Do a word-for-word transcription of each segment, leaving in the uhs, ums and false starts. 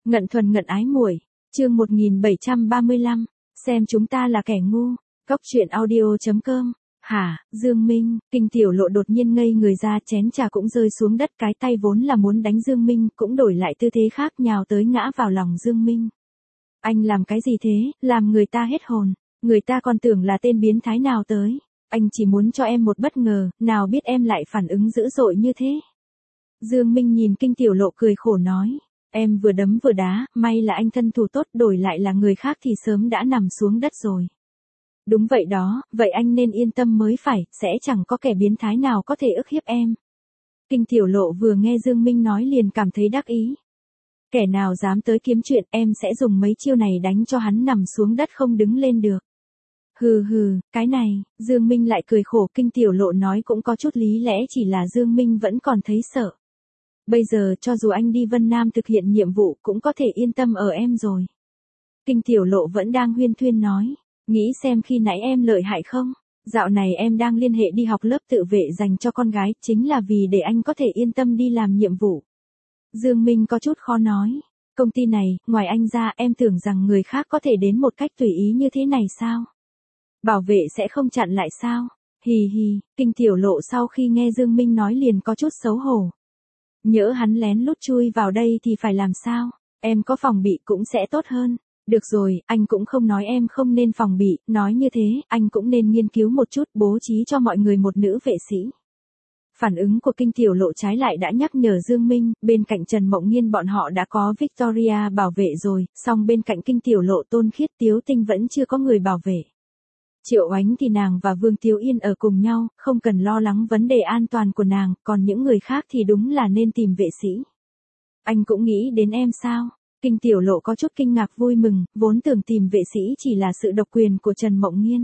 Ngận thuần ngận ái muội, chương một nghìn bảy trăm ba mươi lăm, xem chúng ta là kẻ ngu, cóc truyện audio chấm com. Hả, Dương Minh, Kinh Tiểu Lộ đột nhiên ngây người ra, chén trà cũng rơi xuống đất, cái tay vốn là muốn đánh Dương Minh cũng đổi lại tư thế khác, nhào tới ngã vào lòng Dương Minh. Anh làm cái gì thế, làm người ta hết hồn, người ta còn tưởng là tên biến thái nào tới, anh chỉ muốn cho em một bất ngờ, nào biết em lại phản ứng dữ dội như thế. Dương Minh nhìn Kinh Tiểu Lộ cười khổ nói, em vừa đấm vừa đá, may là anh thân thủ tốt, đổi lại là người khác thì sớm đã nằm xuống đất rồi. Đúng vậy đó, vậy anh nên yên tâm mới phải, sẽ chẳng có kẻ biến thái nào có thể ức hiếp em. Kinh Tiểu Lộ vừa nghe Dương Minh nói liền cảm thấy đắc ý. Kẻ nào dám tới kiếm chuyện, em sẽ dùng mấy chiêu này đánh cho hắn nằm xuống đất không đứng lên được. Hừ hừ, cái này, Dương Minh lại cười khổ. Kinh Tiểu Lộ nói cũng có chút lý lẽ, chỉ là Dương Minh vẫn còn thấy sợ. Bây giờ cho dù anh đi Vân Nam thực hiện nhiệm vụ cũng có thể yên tâm ở em rồi. Kinh Tiểu Lộ vẫn đang huyên thuyên nói, nghĩ xem khi nãy em lợi hại không? Dạo này em đang liên hệ đi học lớp tự vệ dành cho con gái, chính là vì để anh có thể yên tâm đi làm nhiệm vụ. Dương Minh có chút khó nói, công ty này, ngoài anh ra em tưởng rằng người khác có thể đến một cách tùy ý như thế này sao? Bảo vệ sẽ không chặn lại sao? Hì hì, Kinh Tiểu Lộ sau khi nghe Dương Minh nói liền có chút xấu hổ. Nhỡ hắn lén lút chui vào đây thì phải làm sao? Em có phòng bị cũng sẽ tốt hơn. Được rồi, anh cũng không nói em không nên phòng bị, nói như thế, anh cũng nên nghiên cứu một chút, bố trí cho mọi người một nữ vệ sĩ. Phản ứng của Kinh Tiểu Lộ trái lại đã nhắc nhở Dương Minh, bên cạnh Trần Mộng Nghiên bọn họ đã có Victoria bảo vệ rồi, song bên cạnh Kinh Tiểu Lộ Tôn Khiết Tiếu Tinh vẫn chưa có người bảo vệ. Triệu Oánh thì nàng và Vương Tiếu Yên ở cùng nhau, không cần lo lắng vấn đề an toàn của nàng, còn những người khác thì đúng là nên tìm vệ sĩ. Anh cũng nghĩ đến em sao? Kinh Tiểu Lộ có chút kinh ngạc vui mừng, vốn tưởng tìm vệ sĩ chỉ là sự độc quyền của Trần Mộng Nghiên.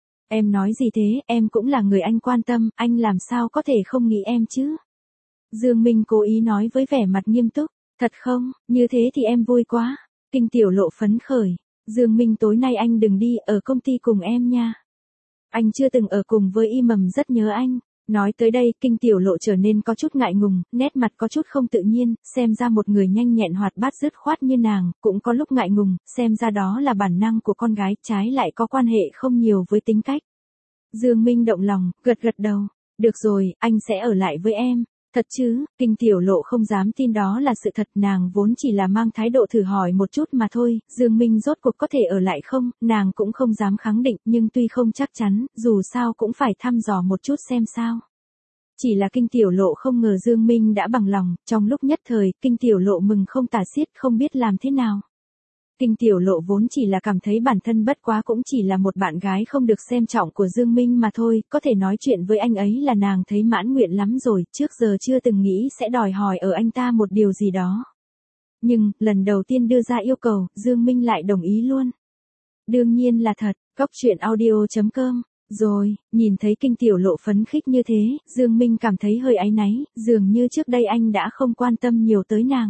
Em nói gì thế, em cũng là người anh quan tâm, anh làm sao có thể không nghĩ em chứ? Dương Minh cố ý nói với vẻ mặt nghiêm túc, thật không, như thế thì em vui quá. Kinh Tiểu Lộ phấn khởi, Dương Minh tối nay anh đừng đi, ở công ty cùng em nha. Anh chưa từng ở cùng với Y Mầm, rất nhớ anh. Nói tới đây, Kinh Tiểu Lộ trở nên có chút ngại ngùng, nét mặt có chút không tự nhiên, xem ra một người nhanh nhẹn hoạt bát dứt khoát như nàng, cũng có lúc ngại ngùng, xem ra đó là bản năng của con gái, trái lại có quan hệ không nhiều với tính cách. Dương Minh động lòng, gật gật đầu, được rồi, anh sẽ ở lại với em. Thật chứ? Kinh Tiểu Lộ không dám tin đó là sự thật, nàng vốn chỉ là mang thái độ thử hỏi một chút mà thôi, Dương Minh rốt cuộc có thể ở lại không, nàng cũng không dám khẳng định, nhưng tuy không chắc chắn, dù sao cũng phải thăm dò một chút xem sao. Chỉ là Kinh Tiểu Lộ không ngờ Dương Minh đã bằng lòng, trong lúc nhất thời, Kinh Tiểu Lộ mừng không tả xiết, không biết làm thế nào. Kinh Tiểu Lộ vốn chỉ là cảm thấy bản thân bất quá cũng chỉ là một bạn gái không được xem trọng của Dương Minh mà thôi, có thể nói chuyện với anh ấy là nàng thấy mãn nguyện lắm rồi, trước giờ chưa từng nghĩ sẽ đòi hỏi ở anh ta một điều gì đó. Nhưng, lần đầu tiên đưa ra yêu cầu, Dương Minh lại đồng ý luôn. Đương nhiên là thật, cóc truyện audio chấm com. Rồi, nhìn thấy Kinh Tiểu Lộ phấn khích như thế, Dương Minh cảm thấy hơi áy náy, dường như trước đây anh đã không quan tâm nhiều tới nàng.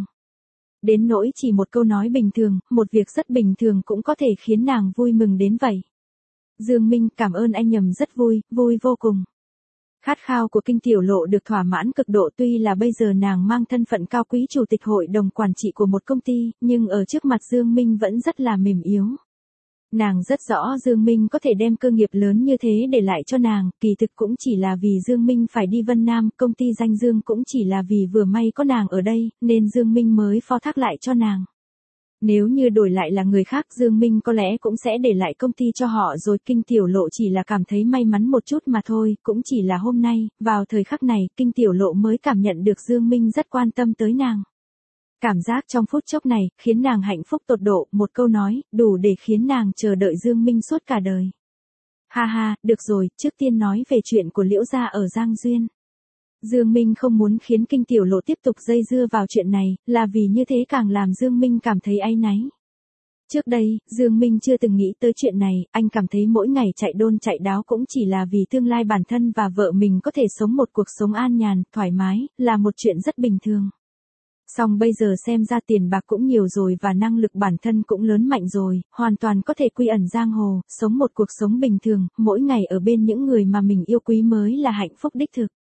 Đến nỗi chỉ một câu nói bình thường, một việc rất bình thường cũng có thể khiến nàng vui mừng đến vậy. Dương Minh, cảm ơn anh nhầm, rất vui, vui vô cùng. Khát khao của Kinh Tiểu Lộ được thỏa mãn cực độ, tuy là bây giờ nàng mang thân phận cao quý chủ tịch hội đồng quản trị của một công ty, nhưng ở trước mặt Dương Minh vẫn rất là mềm yếu. Nàng rất rõ Dương Minh có thể đem cơ nghiệp lớn như thế để lại cho nàng, kỳ thực cũng chỉ là vì Dương Minh phải đi Vân Nam, công ty danh Dương cũng chỉ là vì vừa may có nàng ở đây, nên Dương Minh mới phó thác lại cho nàng. Nếu như đổi lại là người khác, Dương Minh có lẽ cũng sẽ để lại công ty cho họ rồi. Kinh Tiểu Lộ chỉ là cảm thấy may mắn một chút mà thôi, cũng chỉ là hôm nay, vào thời khắc này, Kinh Tiểu Lộ mới cảm nhận được Dương Minh rất quan tâm tới nàng. Cảm giác trong phút chốc này, khiến nàng hạnh phúc tột độ, một câu nói, đủ để khiến nàng chờ đợi Dương Minh suốt cả đời. Ha ha, được rồi, trước tiên nói về chuyện của Liễu gia ở Giang Duyên. Dương Minh không muốn khiến Kinh Tiểu Lộ tiếp tục dây dưa vào chuyện này, là vì như thế càng làm Dương Minh cảm thấy áy náy. Trước đây, Dương Minh chưa từng nghĩ tới chuyện này, anh cảm thấy mỗi ngày chạy đôn chạy đáo cũng chỉ là vì tương lai bản thân và vợ mình có thể sống một cuộc sống an nhàn, thoải mái, là một chuyện rất bình thường. Song bây giờ xem ra tiền bạc cũng nhiều rồi và năng lực bản thân cũng lớn mạnh rồi, hoàn toàn có thể quy ẩn giang hồ, sống một cuộc sống bình thường, mỗi ngày ở bên những người mà mình yêu quý mới là hạnh phúc đích thực.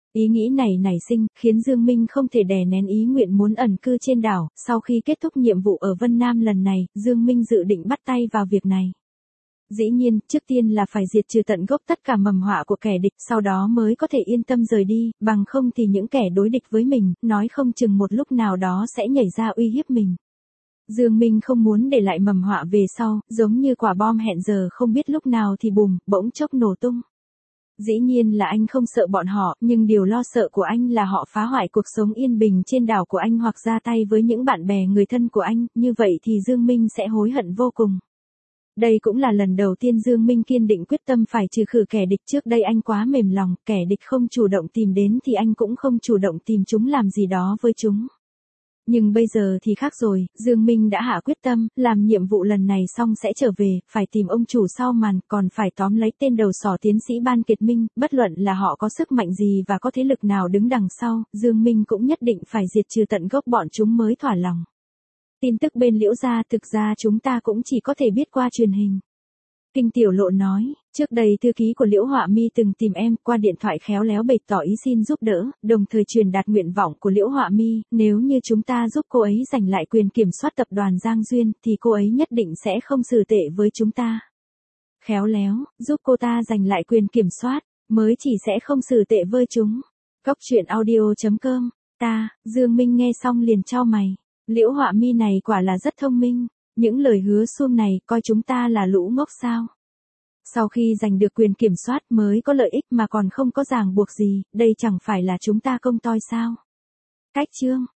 Ý nghĩ này nảy sinh, khiến Dương Minh không thể đè nén ý nguyện muốn ẩn cư trên đảo, sau khi kết thúc nhiệm vụ ở Vân Nam lần này, Dương Minh dự định bắt tay vào việc này. Dĩ nhiên, trước tiên là phải diệt trừ tận gốc tất cả mầm họa của kẻ địch, sau đó mới có thể yên tâm rời đi, bằng không thì những kẻ đối địch với mình, nói không chừng một lúc nào đó sẽ nhảy ra uy hiếp mình. Dương Minh không muốn để lại mầm họa về sau, giống như quả bom hẹn giờ không biết lúc nào thì bùm, bỗng chốc nổ tung. Dĩ nhiên là anh không sợ bọn họ, nhưng điều lo sợ của anh là họ phá hoại cuộc sống yên bình trên đảo của anh hoặc ra tay với những bạn bè người thân của anh, như vậy thì Dương Minh sẽ hối hận vô cùng. Đây cũng là lần đầu tiên Dương Minh kiên định quyết tâm phải trừ khử kẻ địch, trước đây anh quá mềm lòng, kẻ địch không chủ động tìm đến thì anh cũng không chủ động tìm chúng làm gì đó với chúng. Nhưng bây giờ thì khác rồi, Dương Minh đã hạ quyết tâm, làm nhiệm vụ lần này xong sẽ trở về, phải tìm ông chủ sau màn, còn phải tóm lấy tên đầu sỏ tiến sĩ Ban Kiệt Minh, bất luận là họ có sức mạnh gì và có thế lực nào đứng đằng sau, Dương Minh cũng nhất định phải diệt trừ tận gốc bọn chúng mới thỏa lòng. Tin tức bên Liễu gia thực ra chúng ta cũng chỉ có thể biết qua truyền hình. Kinh Tiểu Lộ nói, trước đây thư ký của Liễu Họa Mi từng tìm em, qua điện thoại khéo léo bày tỏ ý xin giúp đỡ, đồng thời truyền đạt nguyện vọng của Liễu Họa Mi, nếu như chúng ta giúp cô ấy giành lại quyền kiểm soát tập đoàn Giang Duyên, thì cô ấy nhất định sẽ không xử tệ với chúng ta. Khéo léo, giúp cô ta giành lại quyền kiểm soát, mới chỉ sẽ không xử tệ với chúng. Cốc truyện audio chấm com, ta, Dương Minh nghe xong liền chau mày. Liễu Họa Mi này quả là rất thông minh, những lời hứa suông này coi chúng ta là lũ ngốc sao. Sau khi giành được quyền kiểm soát mới có lợi ích mà còn không có ràng buộc gì, đây chẳng phải là chúng ta công toi sao. Cách chương